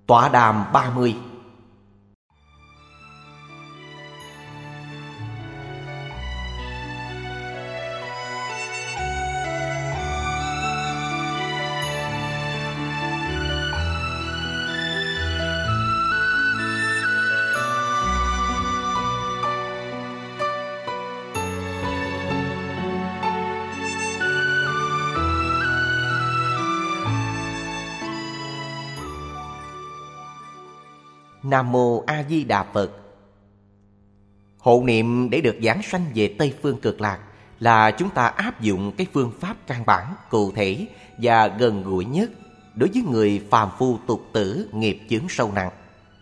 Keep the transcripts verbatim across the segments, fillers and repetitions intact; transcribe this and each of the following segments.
Tọa đàm ba mươi. Nam Mô A Di Đà Phật. Hộ niệm để được giảng sanh về Tây Phương Cực Lạc là chúng ta áp dụng cái phương pháp căn bản, cụ thể và gần gũi nhất đối với người phàm phu tục tử nghiệp chướng sâu nặng.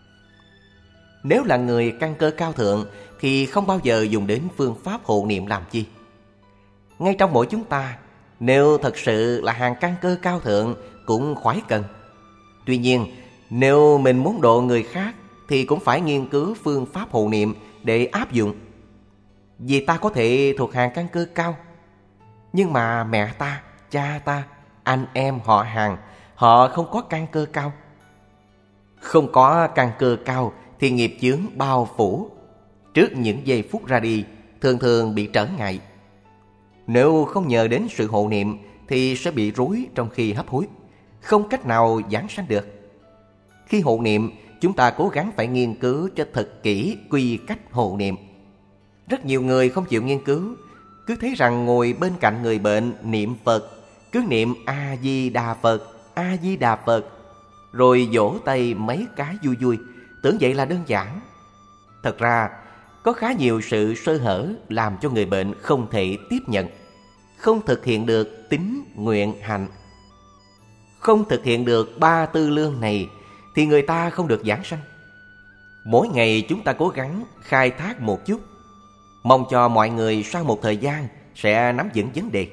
Nếu là người căn cơ cao thượng thì không bao giờ dùng đến phương pháp hộ niệm làm chi. Ngay trong mỗi chúng ta, nếu thật sự là hàng căn cơ cao thượng cũng khoái cần. Tuy nhiên, nếu mình muốn độ người khác thì cũng phải nghiên cứu phương pháp hộ niệm để áp dụng. Vì ta có thể thuộc hàng căn cơ cao, nhưng mà mẹ ta, cha ta, anh em họ hàng, họ không có căn cơ cao. Không có căn cơ cao thì nghiệp chướng bao phủ. Trước những giây phút ra đi, thường thường bị trở ngại. Nếu không nhờ đến sự hộ niệm thì sẽ bị rối trong khi hấp hối, không cách nào giảng sanh được. Khi hộ niệm, chúng ta cố gắng phải nghiên cứu cho thật kỹ quy cách hộ niệm. Rất nhiều người không chịu nghiên cứu, cứ thấy rằng ngồi bên cạnh người bệnh niệm Phật, cứ niệm A-di-đà Phật, A-di-đà Phật, rồi vỗ tay mấy cái vui vui, tưởng vậy là đơn giản. Thật ra, có khá nhiều sự sơ hở làm cho người bệnh không thể tiếp nhận, không thực hiện được tín nguyện hạnh. Không thực hiện được ba tư lương này thì người ta không được giảng sanh. Mỗi ngày chúng ta cố gắng khai thác một chút, mong cho mọi người sau một thời gian sẽ nắm vững vấn đề.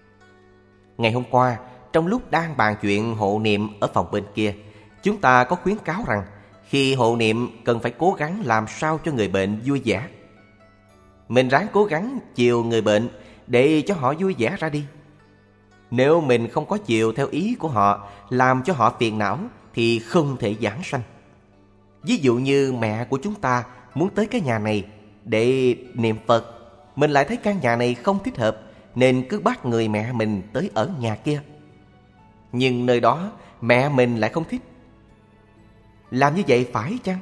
Ngày hôm qua, trong lúc đang bàn chuyện hộ niệm ở phòng bên kia, chúng ta có khuyến cáo rằng khi hộ niệm cần phải cố gắng làm sao cho người bệnh vui vẻ. Mình ráng cố gắng chiều người bệnh để cho họ vui vẻ ra đi. Nếu mình không có chiều theo ý của họ, làm cho họ phiền não, thì không thể giảng sanh. Ví dụ như mẹ của chúng ta muốn tới cái nhà này để niệm Phật, mình lại thấy căn nhà này không thích hợp nên cứ bắt người mẹ mình tới ở nhà kia. Nhưng nơi đó mẹ mình lại không thích. Làm như vậy phải chăng?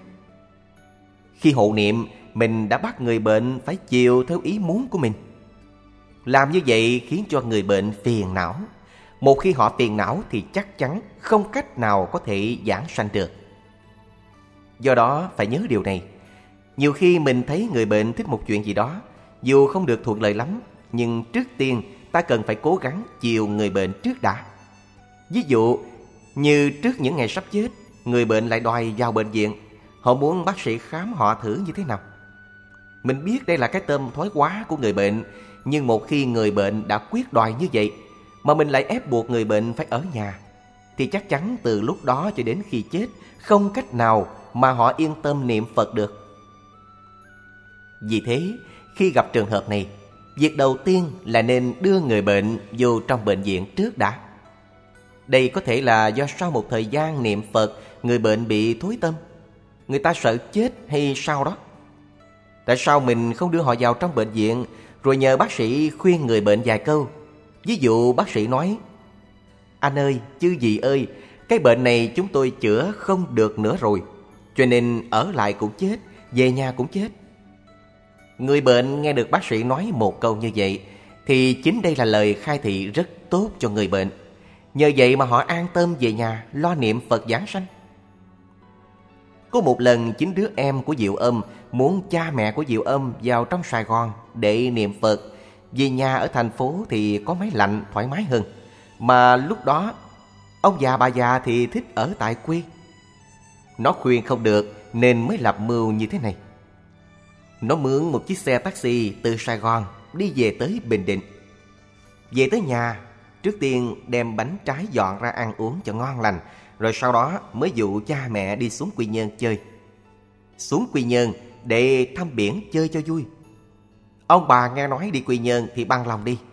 Khi hộ niệm, mình đã bắt người bệnh phải chiều theo ý muốn của mình. Làm như vậy khiến cho người bệnh phiền não. Một khi họ phiền não thì chắc chắn không cách nào có thể giảng sanh được. Do đó phải nhớ điều này. Nhiều khi mình thấy người bệnh thích một chuyện gì đó, dù không được thuận lợi lắm, nhưng trước tiên ta cần phải cố gắng chiều người bệnh trước đã. Ví dụ như trước những ngày sắp chết, người bệnh lại đòi vào bệnh viện. Họ muốn bác sĩ khám họ thử như thế nào. Mình biết đây là cái tâm thói quá của người bệnh, nhưng một khi người bệnh đã quyết đòi như vậy mà mình lại ép buộc người bệnh phải ở nhà, thì chắc chắn từ lúc đó cho đến khi chết không cách nào mà họ yên tâm niệm Phật được. Vì thế, khi gặp trường hợp này, việc đầu tiên là nên đưa người bệnh vô trong bệnh viện trước đã. Đây có thể là do sau một thời gian niệm Phật, người bệnh bị thối tâm, người ta sợ chết hay sao đó. Tại sao mình không đưa họ vào trong bệnh viện rồi nhờ bác sĩ khuyên người bệnh vài câu? Ví dụ bác sĩ nói: anh ơi, chư vị ơi, cái bệnh này chúng tôi chữa không được nữa rồi, cho nên ở lại cũng chết, về nhà cũng chết. Người bệnh nghe được bác sĩ nói một câu như vậy thì chính đây là lời khai thị rất tốt cho người bệnh. Nhờ vậy mà họ an tâm về nhà lo niệm Phật giảng sanh. Có một lần chính đứa em của Diệu Âm muốn cha mẹ của Diệu Âm vào trong Sài Gòn để niệm Phật. Vì nhà ở thành phố thì có máy lạnh thoải mái hơn, mà lúc đó ông già bà già thì thích ở tại quê. Nó khuyên không được nên mới lập mưu như thế này. Nó mướn một chiếc xe taxi từ Sài Gòn đi về tới Bình Định. Về tới nhà, trước tiên đem bánh trái dọn ra ăn uống cho ngon lành, rồi sau đó mới dụ cha mẹ đi xuống Quy Nhơn chơi. Xuống Quy Nhơn để thăm biển chơi cho vui. Ông bà nghe nói đi Quy Nhơn thì bằng lòng đi.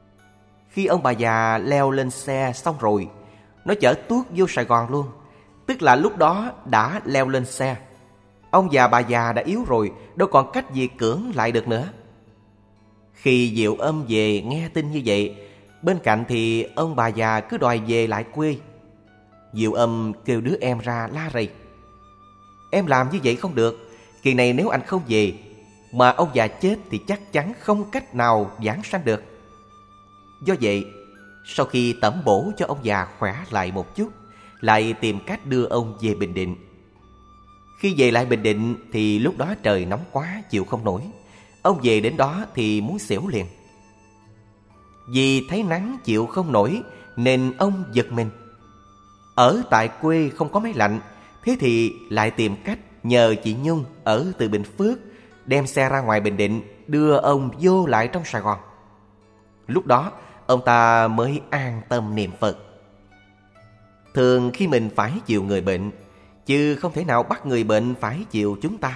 Khi ông bà già leo lên xe xong rồi, nó chở tuốt vô Sài Gòn luôn. Tức là lúc đó đã leo lên xe. Ông già bà già đã yếu rồi, đâu còn cách gì cưỡng lại được nữa. Khi Diệu Âm về nghe tin như vậy, bên cạnh thì ông bà già cứ đòi về lại quê. Diệu Âm kêu đứa em ra la rầy: "Em làm như vậy không được. Kỳ này nếu anh không về mà ông già chết thì chắc chắn không cách nào giảng sanh được." Do vậy, sau khi tẩm bổ cho ông già khỏe lại một chút, lại tìm cách đưa ông về Bình Định. Khi về lại Bình Định thì lúc đó trời nóng quá chịu không nổi. Ông về đến đó thì muốn xỉu liền. Vì thấy nắng chịu không nổi nên ông giật mình. Ở tại quê không có máy lạnh, thế thì lại tìm cách nhờ chị Nhung ở từ Bình Phước đem xe ra ngoài Bình Định đưa ông vô lại trong Sài Gòn. Lúc đó ông ta mới an tâm niệm Phật. Thường khi mình phải chịu người bệnh, chứ không thể nào bắt người bệnh phải chịu chúng ta.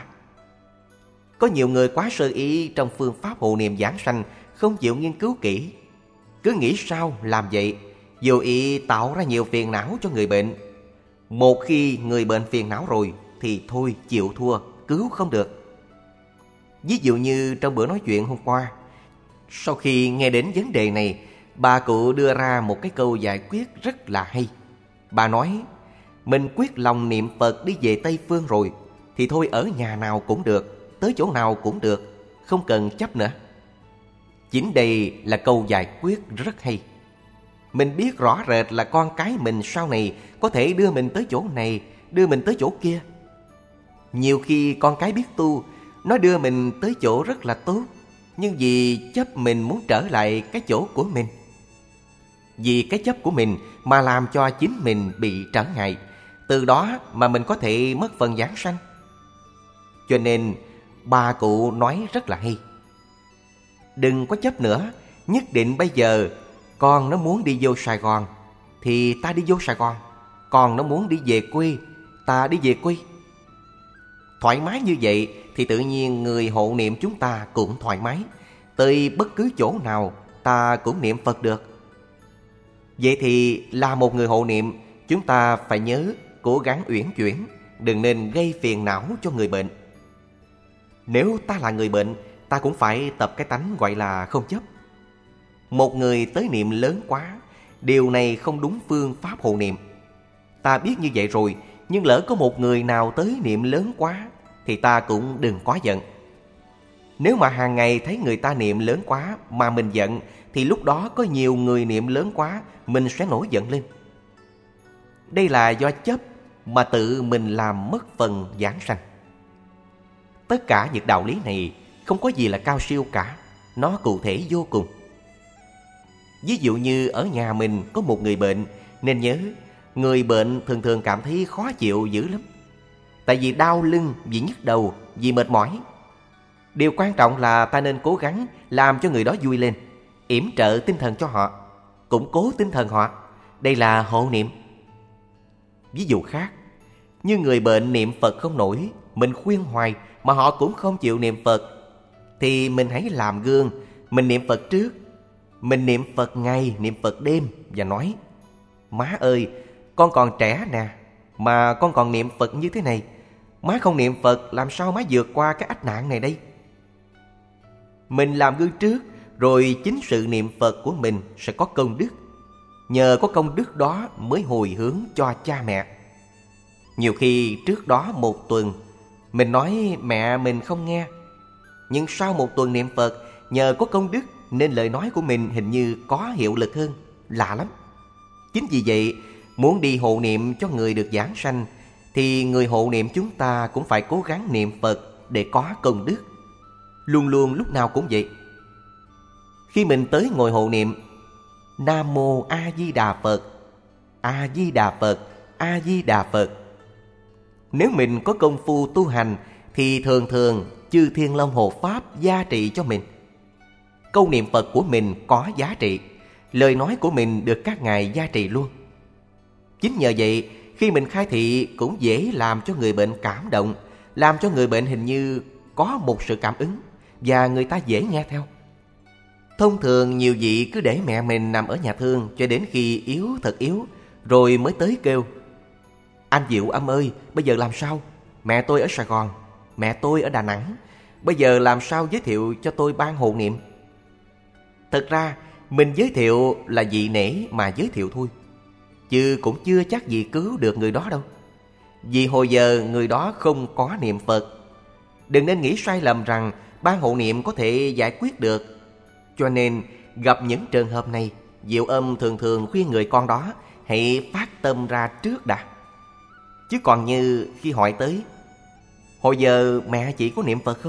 Có nhiều người quá sơ ý trong phương pháp hộ niệm giảng sanh, không chịu nghiên cứu kỹ, cứ nghĩ sao làm vậy, vô ý tạo ra nhiều phiền não cho người bệnh. Một khi người bệnh phiền não rồi thì thôi chịu thua, cứu không được. Ví dụ như trong bữa nói chuyện hôm qua, sau khi nghe đến vấn đề này, bà cụ đưa ra một cái câu giải quyết rất là hay. Bà nói: mình quyết lòng niệm Phật đi về Tây Phương rồi thì thôi ở nhà nào cũng được, tới chỗ nào cũng được, không cần chấp nữa. Chính đây là câu giải quyết rất hay. Mình biết rõ rệt là con cái mình sau này có thể đưa mình tới chỗ này, đưa mình tới chỗ kia. Nhiều khi con cái biết tu, nó đưa mình tới chỗ rất là tốt, nhưng vì chấp mình muốn trở lại cái chỗ của mình. Vì cái chấp của mình mà làm cho chính mình bị trở ngại, từ đó mà mình có thể mất phần giảng sanh. Cho nên bà cụ nói rất là hay: đừng có chấp nữa, nhất định bây giờ con nó muốn đi vô Sài Gòn thì ta đi vô Sài Gòn, còn nó muốn đi về quê, ta đi về quê. Thoải mái như vậy thì tự nhiên người hộ niệm chúng ta cũng thoải mái, tới bất cứ chỗ nào ta cũng niệm Phật được. Vậy thì là một người hộ niệm, chúng ta phải nhớ cố gắng uyển chuyển, đừng nên gây phiền não cho người bệnh. Nếu ta là người bệnh, ta cũng phải tập cái tánh gọi là không chấp. Một người tới niệm lớn quá, điều này không đúng phương pháp hộ niệm. Ta biết như vậy rồi, nhưng lỡ có một người nào tới niệm lớn quá thì ta cũng đừng quá giận. Nếu mà hàng ngày thấy người ta niệm lớn quá mà mình giận, thì lúc đó có nhiều người niệm lớn quá, mình sẽ nổi giận lên. Đây là do chấp mà tự mình làm mất phần giảng sanh. Tất cả những đạo lý này không có gì là cao siêu cả, nó cụ thể vô cùng. Ví dụ như ở nhà mình có một người bệnh, nên nhớ người bệnh thường thường cảm thấy khó chịu dữ lắm. Tại vì đau lưng, vì nhức đầu, vì mệt mỏi. Điều quan trọng là ta nên cố gắng làm cho người đó vui lên, yểm trợ tinh thần cho họ, củng cố tinh thần họ. Đây là hộ niệm. Ví dụ khác, như người bệnh niệm Phật không nổi, mình khuyên hoài mà họ cũng không chịu niệm Phật, thì mình hãy làm gương, mình niệm Phật trước. Mình niệm Phật ngày, niệm Phật đêm và nói: má ơi, con còn trẻ nè, mà con còn niệm Phật như thế này, má không niệm Phật làm sao má vượt qua cái ách nạn này đây? Mình làm gương trước, rồi chính sự niệm Phật của mình sẽ có công đức. Nhờ có công đức đó mới hồi hướng cho cha mẹ. Nhiều khi trước đó một tuần mình nói mẹ mình không nghe, nhưng sau một tuần niệm Phật, nhờ có công đức nên lời nói của mình hình như có hiệu lực hơn. Lạ lắm. Chính vì vậy, muốn đi hộ niệm cho người được giảng sanh, thì người hộ niệm chúng ta cũng phải cố gắng niệm Phật để có công đức. Luôn luôn lúc nào cũng vậy. Khi mình tới ngồi hộ niệm: Nam Mô A Di Đà Phật, A Di Đà Phật, A Di Đà Phật. Nếu mình có công phu tu hành thì thường thường chư Thiên Long Hộ Pháp gia trị cho mình. Câu niệm Phật của mình có giá trị, lời nói của mình được các ngài gia trị luôn. Chính nhờ vậy, khi mình khai thị cũng dễ làm cho người bệnh cảm động, làm cho người bệnh hình như có một sự cảm ứng, và người ta dễ nghe theo. Thông thường nhiều vị cứ để mẹ mình nằm ở nhà thương cho đến khi yếu thật yếu, rồi mới tới kêu: anh Anh Diệu Âm ơi, bây giờ làm sao? Mẹ tôi ở Sài Gòn, mẹ tôi ở Đà Nẵng. Bây giờ làm sao giới thiệu cho tôi ban hộ niệm? Thật ra mình giới thiệu là dị nể mà giới thiệu thôi, chứ cũng chưa chắc gì cứu được người đó đâu. Vì hồi giờ người đó không có niệm Phật. Đừng nên nghĩ sai lầm rằng ban hộ niệm có thể giải quyết được. Cho nên gặp những trường hợp này, Diệu Âm thường thường khuyên người con đó hãy phát tâm ra trước đã. Chứ còn như khi hỏi tới, hồi giờ mẹ chị có niệm Phật không?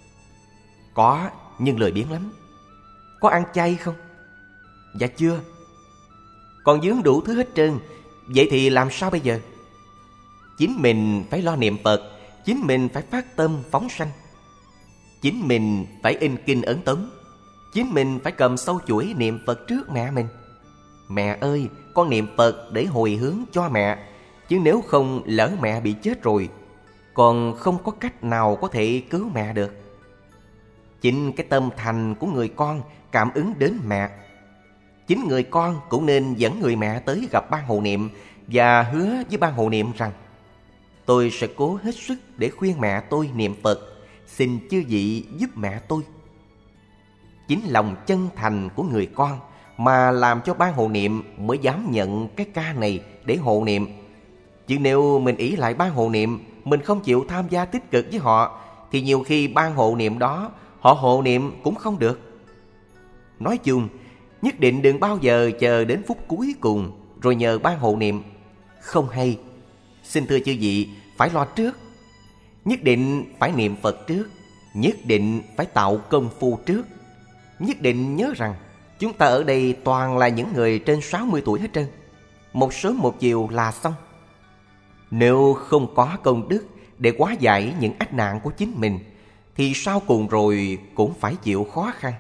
Có, nhưng lười biếng lắm. Có ăn chay không? Dạ chưa. Còn dướng đủ thứ hết trơn. Vậy thì làm sao bây giờ? Chính mình phải lo niệm Phật, chính mình phải phát tâm phóng sanh, chính mình phải in kinh ấn tống, chính mình phải cầm sâu chuỗi niệm Phật trước mẹ mình. Mẹ ơi, con niệm Phật để hồi hướng cho mẹ, chứ nếu không lỡ mẹ bị chết rồi, còn không có cách nào có thể cứu mẹ được. Chính cái tâm thành của người con cảm ứng đến mẹ. Chính người con cũng nên dẫn người mẹ tới gặp ban hộ niệm và hứa với ban hộ niệm rằng tôi sẽ cố hết sức để khuyên mẹ tôi niệm Phật, xin chư vị giúp mẹ tôi. Chính lòng chân thành của người con mà làm cho ban hộ niệm mới dám nhận cái ca này để hộ niệm. Chứ nếu mình ỷ lại ban hộ niệm, mình không chịu tham gia tích cực với họ, thì nhiều khi ban hộ niệm đó họ hộ niệm cũng không được. Nói chung, nhất định đừng bao giờ chờ đến phút cuối cùng rồi nhờ ban hộ niệm. Không hay. Xin thưa chư vị, phải lo trước. Nhất định phải niệm Phật trước, nhất định phải tạo công phu trước. Nhất định nhớ rằng chúng ta ở đây toàn là những người trên sáu mươi tuổi hết trơn. Một sớm một chiều là xong. Nếu không có công đức để hóa giải những ách nạn của chính mình, thì sau cùng rồi cũng phải chịu khó khăn.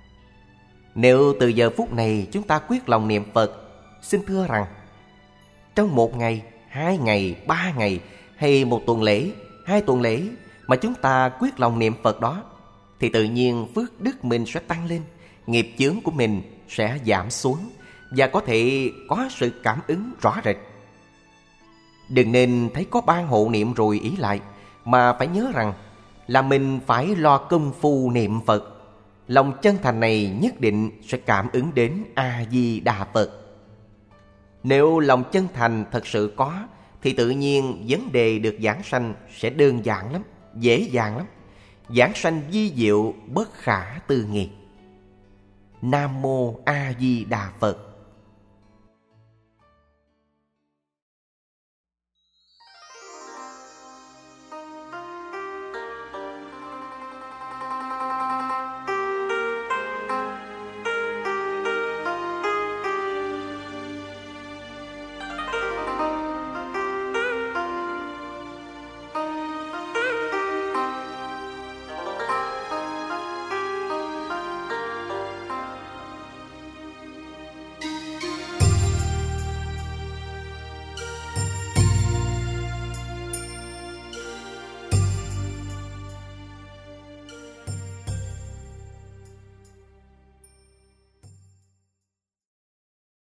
Nếu từ giờ phút này chúng ta quyết lòng niệm Phật, xin thưa rằng trong một ngày, hai ngày, ba ngày hay một tuần lễ, hai tuần lễ mà chúng ta quyết lòng niệm Phật đó, thì tự nhiên phước đức mình sẽ tăng lên, nghiệp chướng của mình sẽ giảm xuống và có thể có sự cảm ứng rõ rệt. Đừng nên thấy có ban hộ niệm rồi ý lại, mà phải nhớ rằng là mình phải lo công phu niệm Phật. Lòng chân thành này nhất định sẽ cảm ứng đến A-di-đà Phật. Nếu lòng chân thành thật sự có, thì tự nhiên vấn đề được giảng sanh sẽ đơn giản lắm, dễ dàng lắm. Giảng sanh vi diệu bất khả tư nghị. Nam Mô A Di Đà Phật.